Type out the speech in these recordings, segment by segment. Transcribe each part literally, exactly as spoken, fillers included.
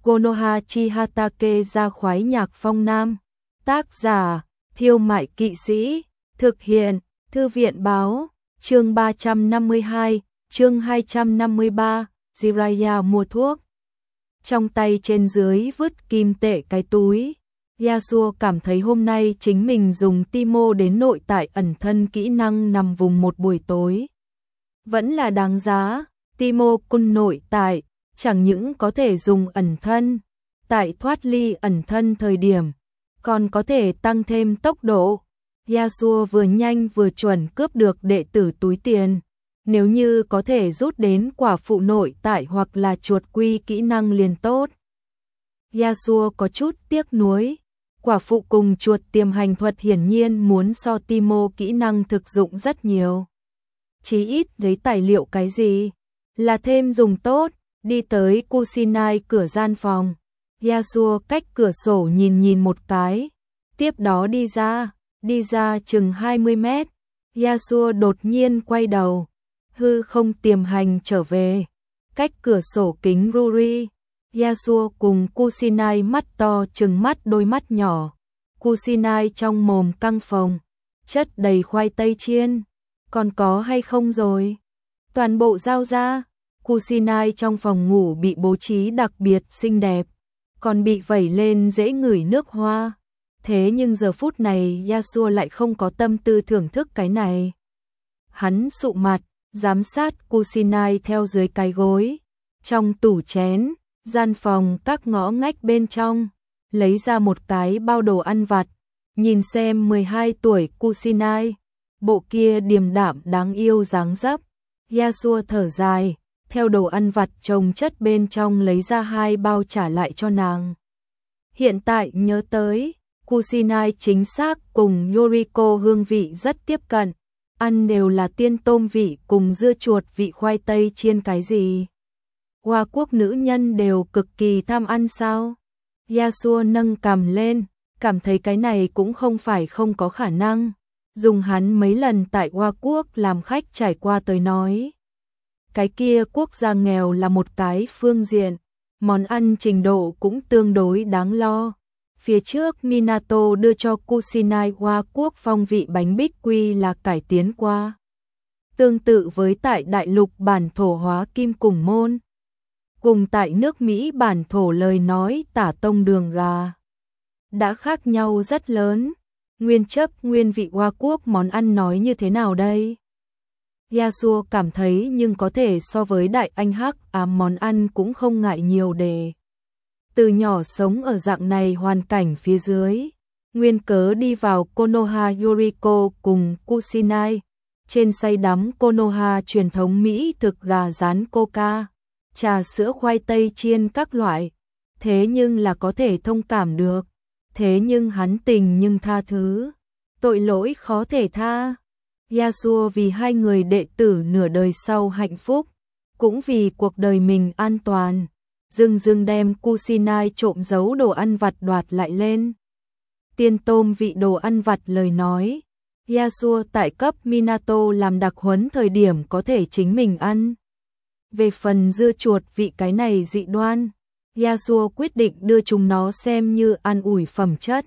Konoha Chihatake ra khoái nhạc phong nam. Tác giả, Thiêu Mại Kỵ Sĩ. Thực hiện, Thư viện báo. Chương ba trăm năm mươi hai, chương hai trăm năm mươi ba, Jiraiya mua thuốc. Trong tay trên dưới vứt kim tệ cái túi. Yasuo cảm thấy hôm nay chính mình dùng Timo đến nội tại ẩn thân kỹ năng nằm vùng một buổi tối. Vẫn là đáng giá, Timo Kun nội tại, chẳng những có thể dùng ẩn thân, tại thoát ly ẩn thân thời điểm, còn có thể tăng thêm tốc độ. Yasuo vừa nhanh vừa chuẩn cướp được đệ tử túi tiền. Nếu như có thể rút đến quả phụ nội tại hoặc là chuột quy kỹ năng liền tốt. Yasuo có chút tiếc nuối. Quả phụ cùng chuột tiềm hành thuật hiển nhiên muốn so Timo kỹ năng thực dụng rất nhiều. Chí ít lấy tài liệu cái gì là thêm dùng tốt. Đi tới Kusinai cửa gian phòng. Yasuo cách cửa sổ nhìn nhìn một cái. Tiếp đó đi ra. Đi ra chừng hai mươi mét. Yasuo đột nhiên quay đầu. Hư không tiềm hành trở về. Cách cửa sổ kính Ruri. Yasuo cùng Kusinai mắt to chừng mắt đôi mắt nhỏ. Kusinai trong mồm căng phồng. Chất đầy khoai tây chiên. Còn có hay không rồi? Toàn bộ giao ra. Kusinai trong phòng ngủ bị bố trí đặc biệt xinh đẹp. Còn bị vẩy lên dễ ngửi nước hoa. Thế nhưng giờ phút này Yasuo lại không có tâm tư thưởng thức cái này. Hắn sụ mặt, giám sát Kusinai theo dưới cái gối. Trong tủ chén, gian phòng các ngõ ngách bên trong, lấy ra một cái bao đồ ăn vặt. Nhìn xem mười hai tuổi Kusinai, bộ kia điềm đạm đáng yêu dáng dấp. Yasuo thở dài, theo đồ ăn vặt chồng chất bên trong lấy ra hai bao trả lại cho nàng. Hiện tại nhớ tới, Kusinai chính xác cùng Yoriko hương vị rất tiếp cận, ăn đều là tiên tôm vị cùng dưa chuột vị khoai tây chiên cái gì. Hoa quốc nữ nhân đều cực kỳ tham ăn sao? Yasuo nâng cằm lên, cảm thấy cái này cũng không phải không có khả năng. Dùng hắn mấy lần tại Hoa quốc làm khách trải qua tới nói. Cái kia quốc gia nghèo là một cái phương diện, món ăn trình độ cũng tương đối đáng lo. Phía trước Minato đưa cho Kusinai Hoa quốc phong vị bánh bích quy là cải tiến qua. Tương tự với tại đại lục bản thổ hóa kim cùng môn. Cùng tại nước Mỹ bản thổ lời nói tả tông đường gà. Đã khác nhau rất lớn. Nguyên chấp nguyên vị Hoa quốc món ăn nói như thế nào đây? Yasuo cảm thấy nhưng có thể so với đại anh hắc ám món ăn cũng không ngại nhiều đề. Từ nhỏ sống ở dạng này hoàn cảnh phía dưới, nguyên cớ đi vào Konoha Yoriko cùng Kusinai, trên say đắm Konoha truyền thống Mỹ thực gà rán coca, trà sữa khoai tây chiên các loại, thế nhưng là có thể thông cảm được, thế nhưng hắn tình nhưng tha thứ, tội lỗi khó thể tha. Yasuo vì hai người đệ tử nửa đời sau hạnh phúc, cũng vì cuộc đời mình an toàn. Dưng dưng đem Kusinai trộm giấu đồ ăn vặt đoạt lại lên. Tiên tôm vị đồ ăn vặt lời nói. Yasuo tại cấp Minato làm đặc huấn thời điểm có thể chính mình ăn. Về phần dưa chuột vị cái này dị đoan, Yasuo quyết định đưa chúng nó xem như ăn ủi phẩm chất.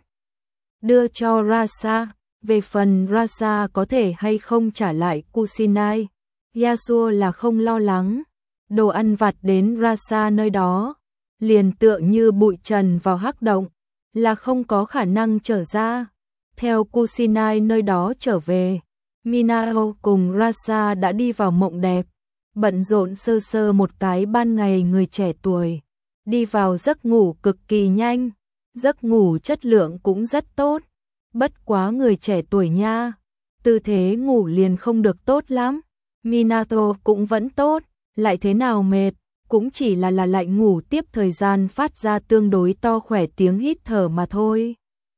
Đưa cho Rasa, về phần Rasa có thể hay không trả lại Kusinai, Yasuo là không lo lắng. Đồ ăn vặt đến Rasa nơi đó, liền tựa như bụi trần vào hắc động, là không có khả năng trở ra. Theo Kusinai nơi đó trở về, Minao cùng Rasa đã đi vào mộng đẹp, bận rộn sơ sơ một cái ban ngày người trẻ tuổi, đi vào giấc ngủ cực kỳ nhanh, giấc ngủ chất lượng cũng rất tốt, bất quá người trẻ tuổi nha, tư thế ngủ liền không được tốt lắm, Minato cũng vẫn tốt. Lại thế nào mệt, cũng chỉ là là lại ngủ tiếp thời gian phát ra tương đối to khỏe tiếng hít thở mà thôi.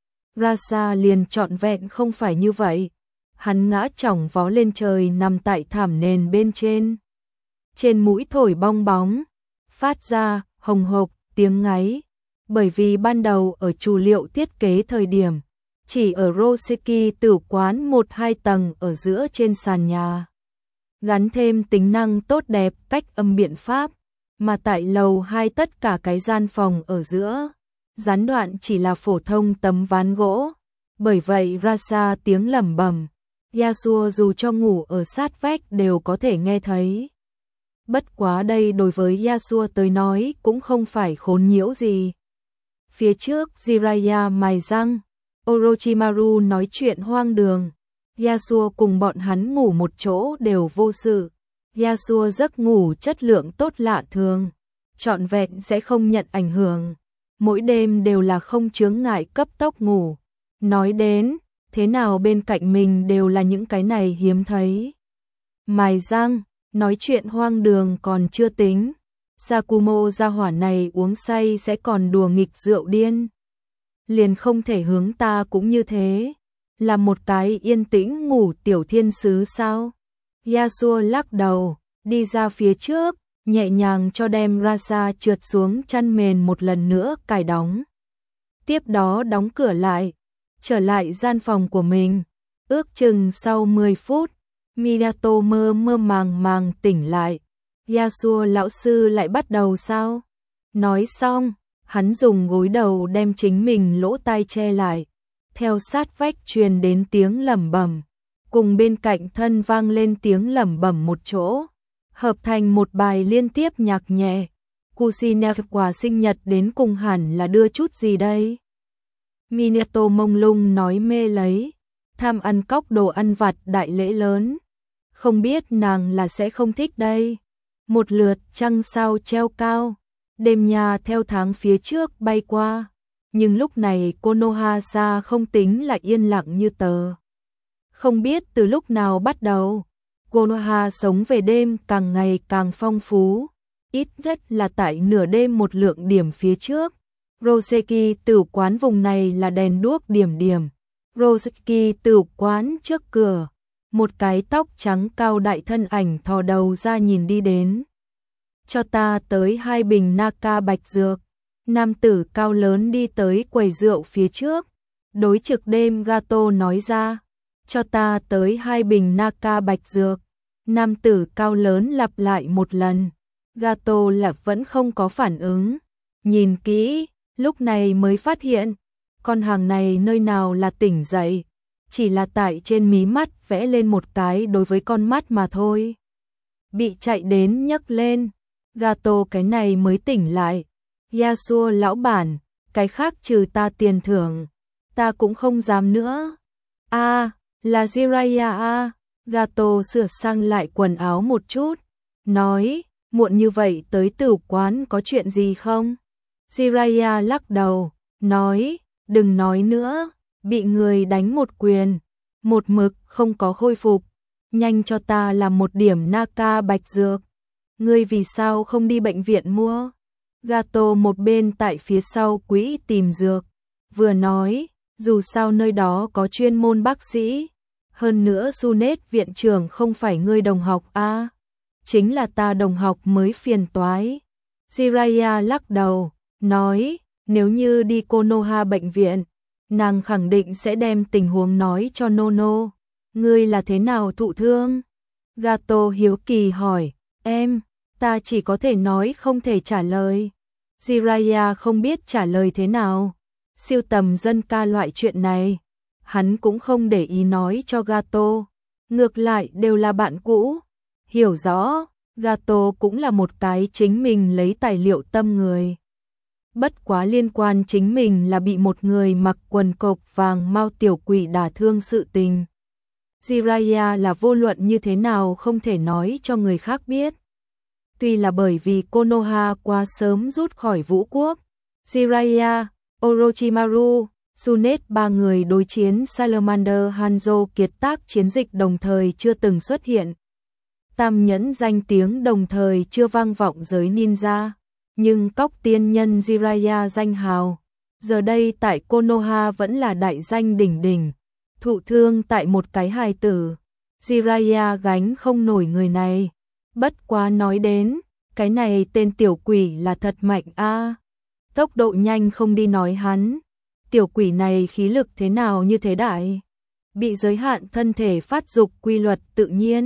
Rasa liền trọn vẹn không phải như vậy. Hắn ngã chỏng vó lên trời nằm tại thảm nền bên trên. Trên mũi thổi bong bóng, phát ra hồng hộc tiếng ngáy. Bởi vì ban đầu ở chủ liệu thiết kế thời điểm, chỉ ở Roseki tử quán một hai tầng ở giữa trên sàn nhà. Gắn thêm tính năng tốt đẹp cách âm biện pháp, mà tại lầu hai tất cả cái gian phòng ở giữa, gián đoạn chỉ là phổ thông tấm ván gỗ. Bởi vậy ra xa tiếng lẩm bẩm, Yasuo dù cho ngủ ở sát vách đều có thể nghe thấy. Bất quá đây đối với Yasuo tới nói cũng không phải khốn nhiễu gì. Phía trước Jiraiya mài răng, Orochimaru nói chuyện hoang đường, Yasuo cùng bọn hắn ngủ một chỗ đều vô sự. Yasuo giấc ngủ chất lượng tốt lạ thường, trọn vẹn sẽ không nhận ảnh hưởng, mỗi đêm đều là không chướng ngại cấp tốc ngủ. Nói đến, thế nào bên cạnh mình đều là những cái này hiếm thấy. Mài răng, nói chuyện hoang đường còn chưa tính, Sakumo gia hỏa này uống say sẽ còn đùa nghịch rượu điên. Liền không thể hướng ta cũng như thế, là một cái yên tĩnh ngủ tiểu thiên sứ sao? Yasuo lắc đầu, đi ra phía trước, nhẹ nhàng cho đem Rasa trượt xuống chăn mền một lần nữa cài đóng. Tiếp đó đóng cửa lại, trở lại gian phòng của mình. Ước chừng sau mười phút, Minato mơ mơ màng màng tỉnh lại. Yasuo lão sư lại bắt đầu sao? Nói xong, hắn dùng gối đầu đem chính mình lỗ tai che lại. Theo sát vách truyền đến tiếng lẩm bẩm, cùng bên cạnh thân vang lên tiếng lẩm bẩm một chỗ, hợp thành một bài liên tiếp nhạc nhẹ. Kushina quà sinh nhật đến cùng hẳn là đưa chút gì đây? Minato mông lung nói mê lấy, tham ăn cóc đồ ăn vặt đại lễ lớn. Không biết nàng là sẽ không thích đây. Một lượt trăng sao treo cao, đêm nhà theo tháng phía trước bay qua. Nhưng lúc này Konohasa không tính là yên lặng như tờ. Không biết từ lúc nào bắt đầu, Konoha sống về đêm càng ngày càng phong phú, ít nhất là tại nửa đêm một lượng điểm phía trước. Roseki tử quán vùng này là đèn đuốc điểm điểm. Roseki tử quán trước cửa, một cái tóc trắng cao đại thân ảnh thò đầu ra nhìn đi đến. Cho ta tới hai bình Naka bạch dược. Nam tử cao lớn đi tới quầy rượu phía trước, đối trực đêm Gato nói ra, cho ta tới hai bình Naka bạch dược. Nam tử cao lớn lặp lại một lần, Gato là vẫn không có phản ứng. Nhìn kỹ, lúc này mới phát hiện, con hàng này nơi nào là tỉnh dậy, chỉ là tại trên mí mắt vẽ lên một cái đối với con mắt mà thôi. Bị chạy đến nhấc lên, Gato cái này mới tỉnh lại. Yasuo lão bản, cái khác trừ ta tiền thưởng, ta cũng không dám nữa. A, à, là Jiraiya a. Gato sửa sang lại quần áo một chút, nói, muộn như vậy tới tử quán có chuyện gì không? Jiraiya lắc đầu, nói, đừng nói nữa, bị người đánh một quyền, một mực không có khôi phục, nhanh cho ta làm một điểm Naka bạch dược. Ngươi vì sao không đi bệnh viện mua? Gato một bên tại phía sau quỹ tìm dược, vừa nói, dù sao nơi đó có chuyên môn bác sĩ, hơn nữa Sunet viện trưởng không phải ngươi đồng học a, à, chính là ta đồng học mới phiền toái. Jiraiya lắc đầu, nói, nếu như đi Konoha bệnh viện, nàng khẳng định sẽ đem tình huống nói cho Nono. Ngươi là thế nào thụ thương? Gato hiếu kỳ hỏi, em, ta chỉ có thể nói không thể trả lời. Jiraiya không biết trả lời thế nào. Siêu tầm dân ca loại chuyện này, hắn cũng không để ý nói cho Gato. Ngược lại đều là bạn cũ. Hiểu rõ, Gato cũng là một cái chính mình lấy tài liệu tâm người. Bất quá liên quan chính mình là bị một người mặc quần cộc vàng mau tiểu quỷ đả thương sự tình. Jiraiya là vô luận như thế nào không thể nói cho người khác biết. Tuy là bởi vì Konoha quá sớm rút khỏi vũ quốc, Jiraiya, Orochimaru, Sunet ba người đối chiến Salamander Hanzo kiệt tác chiến dịch đồng thời chưa từng xuất hiện. Tam nhẫn danh tiếng đồng thời chưa vang vọng giới ninja, nhưng cóc tiên nhân Jiraiya danh hào, giờ đây tại Konoha vẫn là đại danh đỉnh đỉnh, thụ thương tại một cái hài tử. Jiraiya gánh không nổi người này. Bất quá nói đến, cái này tên tiểu quỷ là thật mạnh a. À. Tốc độ nhanh không đi nói hắn, tiểu quỷ này khí lực thế nào như thế đại, bị giới hạn thân thể phát dục quy luật tự nhiên,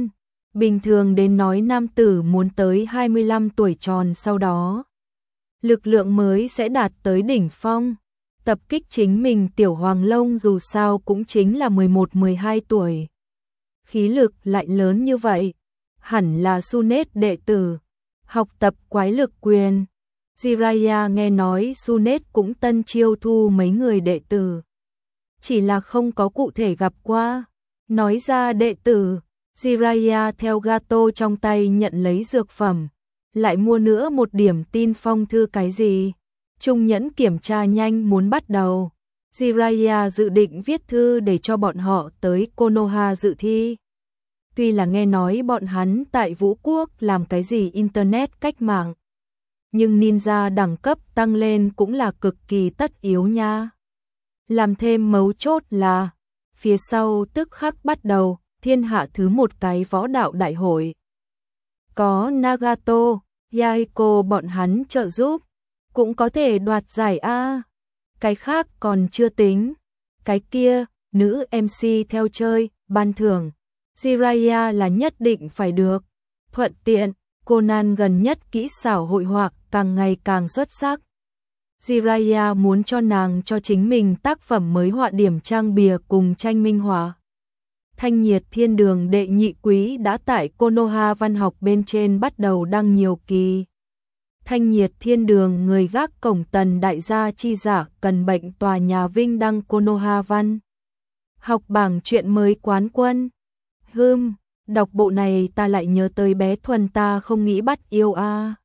Bình thường đến nói nam tử muốn tới hai mươi lăm tuổi tròn sau đó, lực lượng mới sẽ đạt tới đỉnh phong. Tập kích chính mình Tiểu Hoàng Long dù sao cũng chính là mười một mười hai tuổi. Khí lực lại lớn như vậy, hẳn là Sunet đệ tử, học tập quái lực quyền. Jiraiya nghe nói Sunet cũng tân chiêu thu mấy người đệ tử, chỉ là không có cụ thể gặp qua. Nói ra đệ tử, Jiraiya theo gato trong tay nhận lấy dược phẩm, lại mua nữa một điểm tin phong thư cái gì. Trung nhẫn kiểm tra nhanh muốn bắt đầu. Jiraiya dự định viết thư để cho bọn họ tới Konoha dự thi. Tuy là nghe nói bọn hắn tại Vũ Quốc làm cái gì internet cách mạng, nhưng ninja đẳng cấp tăng lên cũng là cực kỳ tất yếu nha. Làm thêm mấu chốt là, phía sau tức khắc bắt đầu thiên hạ thứ một cái võ đạo đại hội. Có Nagato, Yahiko bọn hắn trợ giúp, cũng có thể đoạt giải A. Cái khác còn chưa tính. Cái kia, nữ em xê theo chơi, ban thưởng. Jiraiya là nhất định phải được. Thuận tiện, Conan gần nhất kỹ xảo hội họa càng ngày càng xuất sắc. Jiraiya muốn cho nàng cho chính mình tác phẩm mới họa điểm trang bìa cùng tranh minh họa. Thanh Nhiệt Thiên Đường đệ nhị quý đã tại Konoha văn học bên trên bắt đầu đăng nhiều kỳ. Thanh Nhiệt Thiên Đường người gác cổng Tần đại gia chi giả cần bệnh tòa nhà vinh đăng Konoha văn học bảng truyện mới quán quân. Hừm, đọc bộ này ta lại nhớ tới bé Thuần ta không nghĩ bắt yêu a.